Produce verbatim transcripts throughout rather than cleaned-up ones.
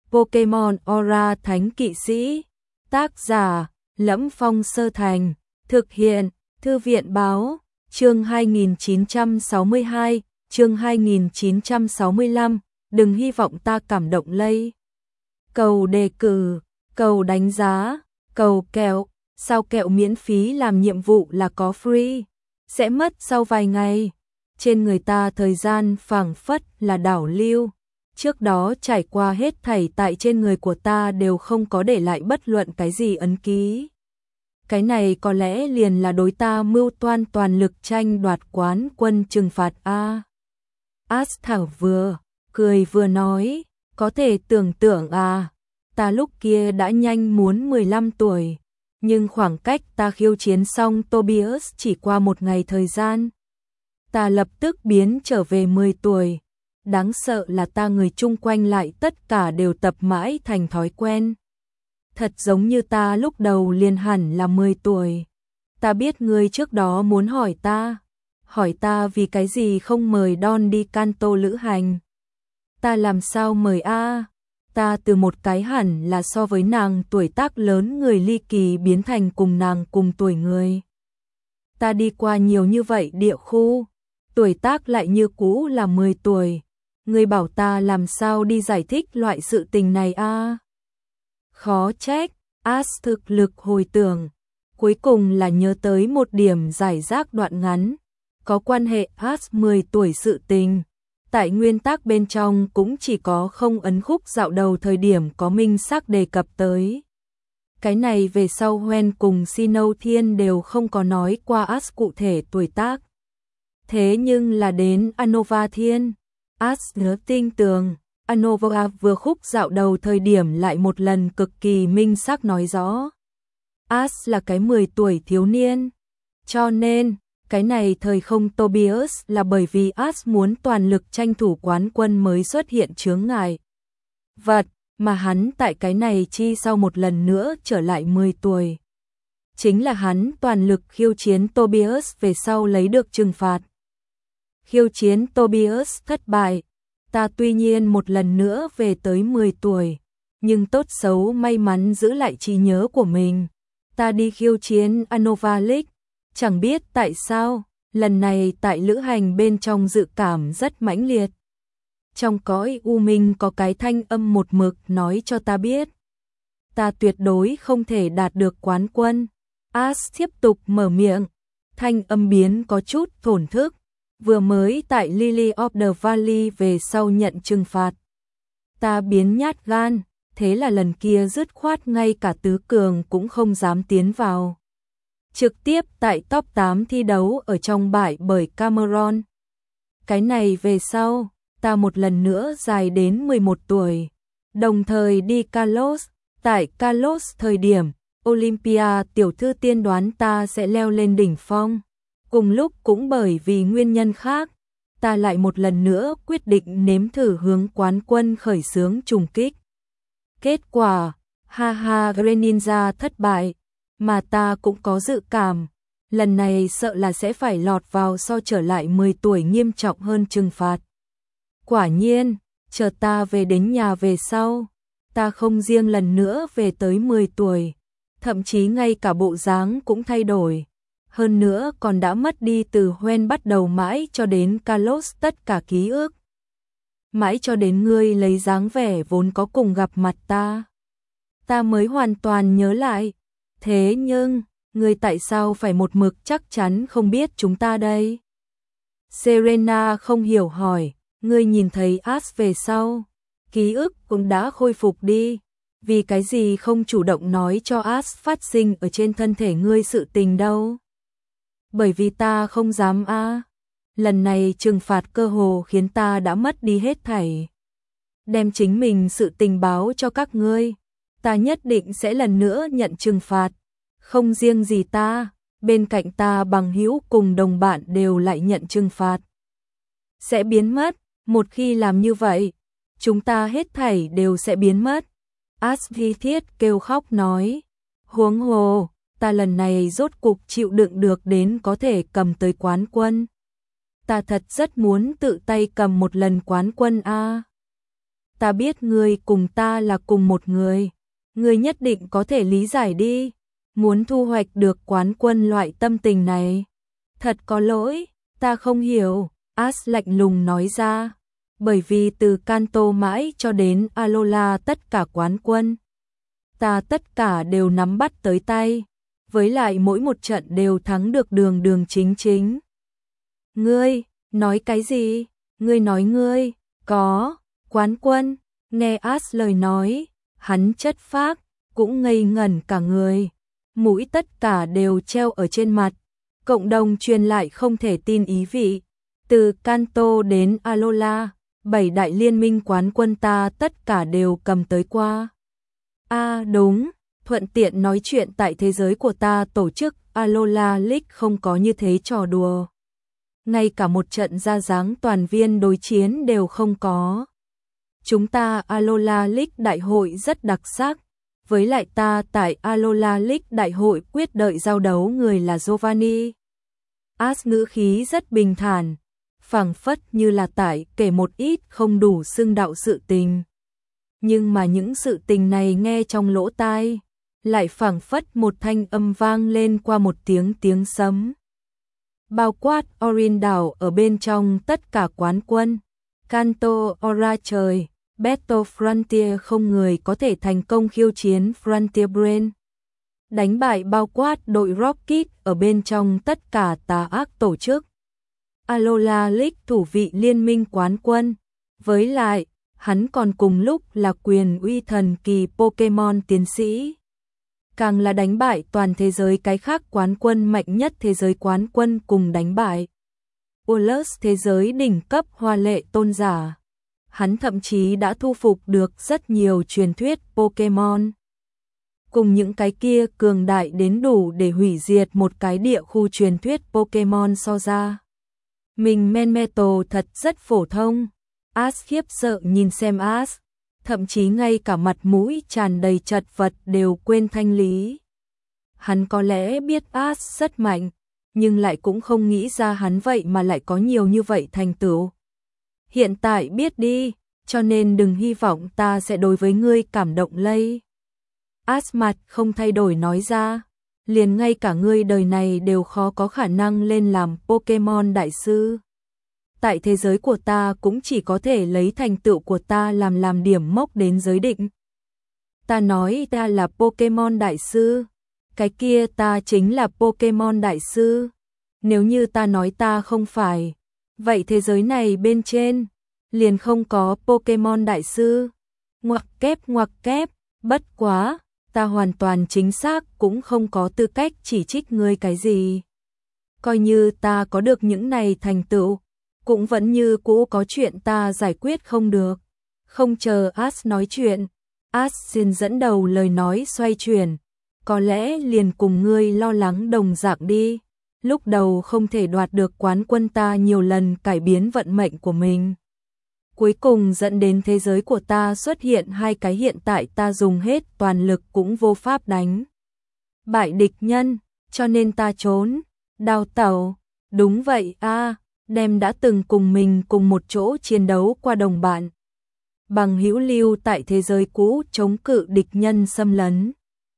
Pokemon Aura Thánh Kỵ Sĩ. Tác giả: Lẫm Phong Sơ Thành. Thực hiện: Thư viện báo. Chương hai nghìn chín trăm sáu mươi hai, chương hai nghìn chín trăm sáu mươi lăm, đừng hy vọng ta cảm động lây. Cầu đề cử, cầu đánh giá, cầu kẹo, sao kẹo miễn phí làm nhiệm vụ là có free, sẽ mất sau vài ngày. Trên người ta thời gian phảng phất là đảo lưu. Trước đó trải qua hết thảy tại trên người của ta đều không có để lại bất luận cái gì ấn ký. Cái này có lẽ liền là đối ta mưu toan toàn lực tranh đoạt quán quân trừng phạt a. As thảo vừa cười vừa nói, có thể tưởng tượng à, ta lúc kia đã nhanh muốn mười lăm tuổi, nhưng khoảng cách ta khiêu chiến xong Tobias chỉ qua một ngày thời gian. Ta lập tức biến trở về mười tuổi. Đáng sợ là ta người chung quanh lại tất cả đều tập mãi thành thói quen. Thật giống như ta lúc đầu liền hẳn là mười tuổi. Ta biết ngươi trước đó muốn hỏi ta. Hỏi ta vì cái gì không mời Don đi Kanto lữ hành. Ta làm sao mời a? Ta từ một cái hẳn là so với nàng tuổi tác lớn người ly kỳ biến thành cùng nàng cùng tuổi người. Ta đi qua nhiều như vậy địa khu. Tuổi tác lại như cũ là mười tuổi. Ngươi bảo ta làm sao đi giải thích loại sự tình này a? Khó trách. As thực lực hồi tưởng, cuối cùng là nhớ tới một điểm giải rác đoạn ngắn, có quan hệ As mười tuổi sự tình. Tại nguyên tắc bên trong cũng chỉ có không ấn khúc dạo đầu thời điểm có minh xác đề cập tới. Cái này về sau Hoen cùng Sinnoh Thiên đều không có nói qua As cụ thể tuổi tác. Thế nhưng là đến Unova Thiên, As nhớ tinh tường. Unova vừa khúc dạo đầu thời điểm lại một lần cực kỳ minh xác nói rõ. As là cái mười tuổi thiếu niên. Cho nên, cái này thời không Tobias là bởi vì As muốn toàn lực tranh thủ quán quân mới xuất hiện chướng ngại vật, mà hắn tại cái này chi sau một lần nữa trở lại mười tuổi. Chính là hắn toàn lực khiêu chiến Tobias về sau lấy được trừng phạt. Khiêu chiến Tobias thất bại. Ta tuy nhiên một lần nữa về tới mười tuổi, nhưng tốt xấu may mắn giữ lại trí nhớ của mình. Ta đi khiêu chiến Unova League, chẳng biết tại sao, lần này tại lữ hành bên trong dự cảm rất mãnh liệt. Trong cõi u minh có cái thanh âm một mực nói cho ta biết, ta tuyệt đối không thể đạt được quán quân. As tiếp tục mở miệng, thanh âm biến có chút thổn thức. Vừa mới tại Lily of the Valley về sau nhận trừng phạt. Ta biến nhát gan, thế là lần kia dứt khoát ngay cả tứ cường cũng không dám tiến vào. Trực tiếp tại top tám thi đấu ở trong bãi bởi Cameron. Cái này về sau, ta một lần nữa dài đến mười một tuổi. Đồng thời đi Kalos, tại Kalos thời điểm, Olympia tiểu thư tiên đoán ta sẽ leo lên đỉnh phong. Cùng lúc cũng bởi vì nguyên nhân khác, ta lại một lần nữa quyết định nếm thử hướng quán quân khởi xướng trùng kích. Kết quả, ha ha Greninja thất bại, mà ta cũng có dự cảm, lần này sợ là sẽ phải lọt vào so trở lại mười tuổi nghiêm trọng hơn trừng phạt. Quả nhiên, chờ ta về đến nhà về sau, ta không riêng lần nữa về tới mười tuổi, thậm chí ngay cả bộ dáng cũng thay đổi. Hơn nữa còn đã mất đi từ Hoen bắt đầu mãi cho đến Kalos tất cả ký ức. Mãi cho đến ngươi lấy dáng vẻ vốn có cùng gặp mặt ta. Ta mới hoàn toàn nhớ lại. Thế nhưng, ngươi tại sao phải một mực chắc chắn không biết chúng ta đây? Serena không hiểu hỏi, ngươi nhìn thấy As về sau. Ký ức cũng đã khôi phục đi. Vì cái gì không chủ động nói cho As phát sinh ở trên thân thể ngươi sự tình đâu? Bởi vì ta không dám a. À. Lần này trừng phạt cơ hồ khiến ta đã mất đi hết thảy. Đem chính mình sự tình báo cho các ngươi. Ta nhất định sẽ lần nữa nhận trừng phạt. Không riêng gì ta, bên cạnh ta bằng hữu cùng đồng bạn đều lại nhận trừng phạt. Sẽ biến mất, một khi làm như vậy, chúng ta hết thảy đều sẽ biến mất. Asvi Thiết kêu khóc nói. Huống hồ. Ta lần này rốt cục chịu đựng được đến có thể cầm tới quán quân. Ta thật rất muốn tự tay cầm một lần quán quân a. ta biết ngươi cùng ta là cùng một người, ngươi nhất định có thể lý giải đi, muốn thu hoạch được quán quân loại tâm tình này. Thật có lỗi, ta không hiểu, Ash lạnh lùng nói ra, bởi vì từ Kanto mãi cho đến Alola tất cả quán quân, ta tất cả đều nắm bắt tới tay, với lại mỗi một trận đều thắng được đường đường chính chính. Ngươi, nói cái gì? Ngươi nói ngươi, có, quán quân, nghe Ash lời nói, hắn chất phác, cũng ngây ngẩn cả người, mũi tất cả đều treo ở trên mặt, cộng đồng truyền lại không thể tin ý vị, từ Kanto đến Alola, bảy đại liên minh quán quân ta tất cả đều cầm tới qua. A à, đúng, thuận tiện nói chuyện tại thế giới của ta tổ chức Alola League không có như thế trò đùa. Ngay cả một trận ra dáng toàn viên đối chiến đều không có. Chúng ta Alola League đại hội rất đặc sắc, với lại ta tại Alola League đại hội quyết đợi giao đấu người là Giovanni. Ash ngữ khí rất bình thản, phảng phất như là tại kể một ít không đủ xưng đạo sự tình. Nhưng mà những sự tình này nghe trong lỗ tai, lại phảng phất một thanh âm vang lên qua một tiếng tiếng sấm. Bao quát Orin đảo ở bên trong tất cả quán quân, Kanto Ora trời, Battle Frontier không người có thể thành công khiêu chiến Frontier Brain. Đánh bại bao quát đội Rocket ở bên trong tất cả tà ác tổ chức. Alola League thủ vị liên minh quán quân, với lại, hắn còn cùng lúc là quyền uy thần kỳ Pokemon tiến sĩ. Càng là đánh bại toàn thế giới cái khác quán quân mạnh nhất thế giới quán quân cùng đánh bại Ullus thế giới đỉnh cấp hoa lệ tôn giả. Hắn thậm chí đã thu phục được rất nhiều truyền thuyết Pokemon. Cùng những cái kia cường đại đến đủ để hủy diệt một cái địa khu truyền thuyết Pokemon so ra. Mình Manmetal thật rất phổ thông. Ash khiếp sợ nhìn xem Ash, thậm chí ngay cả mặt mũi tràn đầy chật vật đều quên thanh lý. Hắn có lẽ biết Ash rất mạnh, nhưng lại cũng không nghĩ ra hắn vậy mà lại có nhiều như vậy thành tựu. Hiện tại biết đi, cho nên đừng hy vọng ta sẽ đối với ngươi cảm động lây. Ash mặt không thay đổi nói ra, liền ngay cả ngươi đời này đều khó có khả năng lên làm Pokemon đại sư. Tại thế giới của ta cũng chỉ có thể lấy thành tựu của ta làm làm điểm mốc đến giới định. Ta nói ta là Pokemon đại sư, cái kia ta chính là Pokemon đại sư. Nếu như ta nói ta không phải, vậy thế giới này bên trên liền không có Pokemon đại sư. Ngoặc kép ngoặc kép, bất quá, ta hoàn toàn chính xác cũng không có tư cách chỉ trích ngươi cái gì. Coi như ta có được những này thành tựu, cũng vẫn như cũ có chuyện ta giải quyết không được. Không chờ Ash nói chuyện, Ash xin dẫn đầu lời nói xoay chuyển, có lẽ liền cùng ngươi lo lắng đồng dạng đi. Lúc đầu không thể đoạt được quán quân ta nhiều lần cải biến vận mệnh của mình. Cuối cùng dẫn đến thế giới của ta xuất hiện hai cái hiện tại ta dùng hết toàn lực cũng vô pháp đánh bại địch nhân, cho nên ta trốn, đào tẩu. Đúng vậy a, à, đem đã từng cùng mình cùng một chỗ chiến đấu qua đồng bạn. Bằng hữu lưu tại thế giới cũ chống cự địch nhân xâm lấn.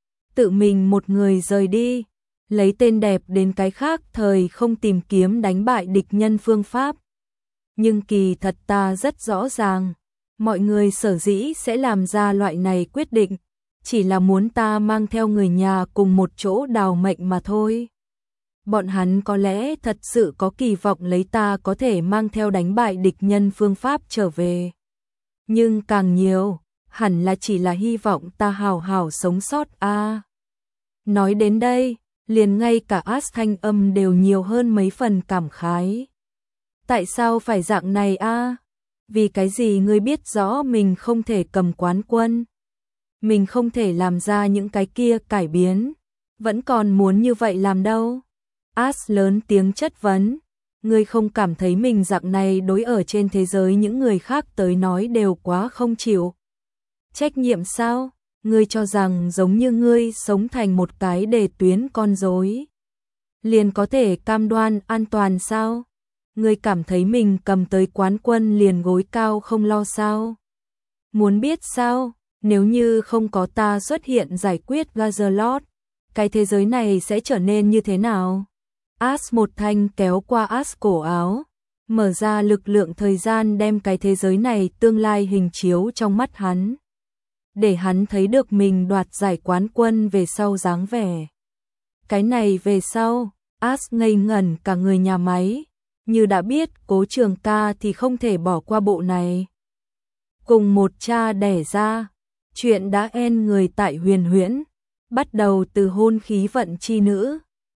Tự mình một người rời đi, lấy tên đẹp đến cái khác thời không tìm kiếm đánh bại địch nhân phương pháp. Nhưng kỳ thật ta rất rõ ràng, mọi người sở dĩ sẽ làm ra loại này quyết định, chỉ là muốn ta mang theo người nhà cùng một chỗ đào mệnh mà thôi. Bọn hắn có lẽ thật sự có kỳ vọng lấy ta có thể mang theo đánh bại địch nhân phương pháp trở về. Nhưng càng nhiều, hẳn là chỉ là hy vọng ta hào hào sống sót a. À, nói đến đây, liền ngay cả Ash thanh âm đều nhiều hơn mấy phần cảm khái. Tại sao phải dạng này a? À? Vì cái gì ngươi biết rõ mình không thể cầm quán quân? Mình không thể làm ra những cái kia cải biến, vẫn còn muốn như vậy làm đâu? Ash lớn tiếng chất vấn, ngươi không cảm thấy mình dạng này đối ở trên thế giới những người khác tới nói đều quá không chịu trách nhiệm sao? Ngươi cho rằng giống như ngươi sống thành một cái đề tuyến con rối, liền có thể cam đoan an toàn sao? Ngươi cảm thấy mình cầm tới quán quân liền gối cao không lo sao? Muốn biết sao? Nếu như không có ta xuất hiện giải quyết Gazerlot, cái thế giới này sẽ trở nên như thế nào? As một thanh kéo qua As cổ áo, mở ra lực lượng thời gian đem cái thế giới này tương lai hình chiếu trong mắt hắn. Để hắn thấy được mình đoạt giải quán quân về sau dáng vẻ. Cái này về sau, As ngây ngẩn cả người nhà máy, như đã biết Cố Trường Ca thì không thể bỏ qua bộ này. Cùng một cha đẻ ra, chuyện đã en người tại Huyền Huyễn, bắt đầu từ hôn khí vận chi nữ,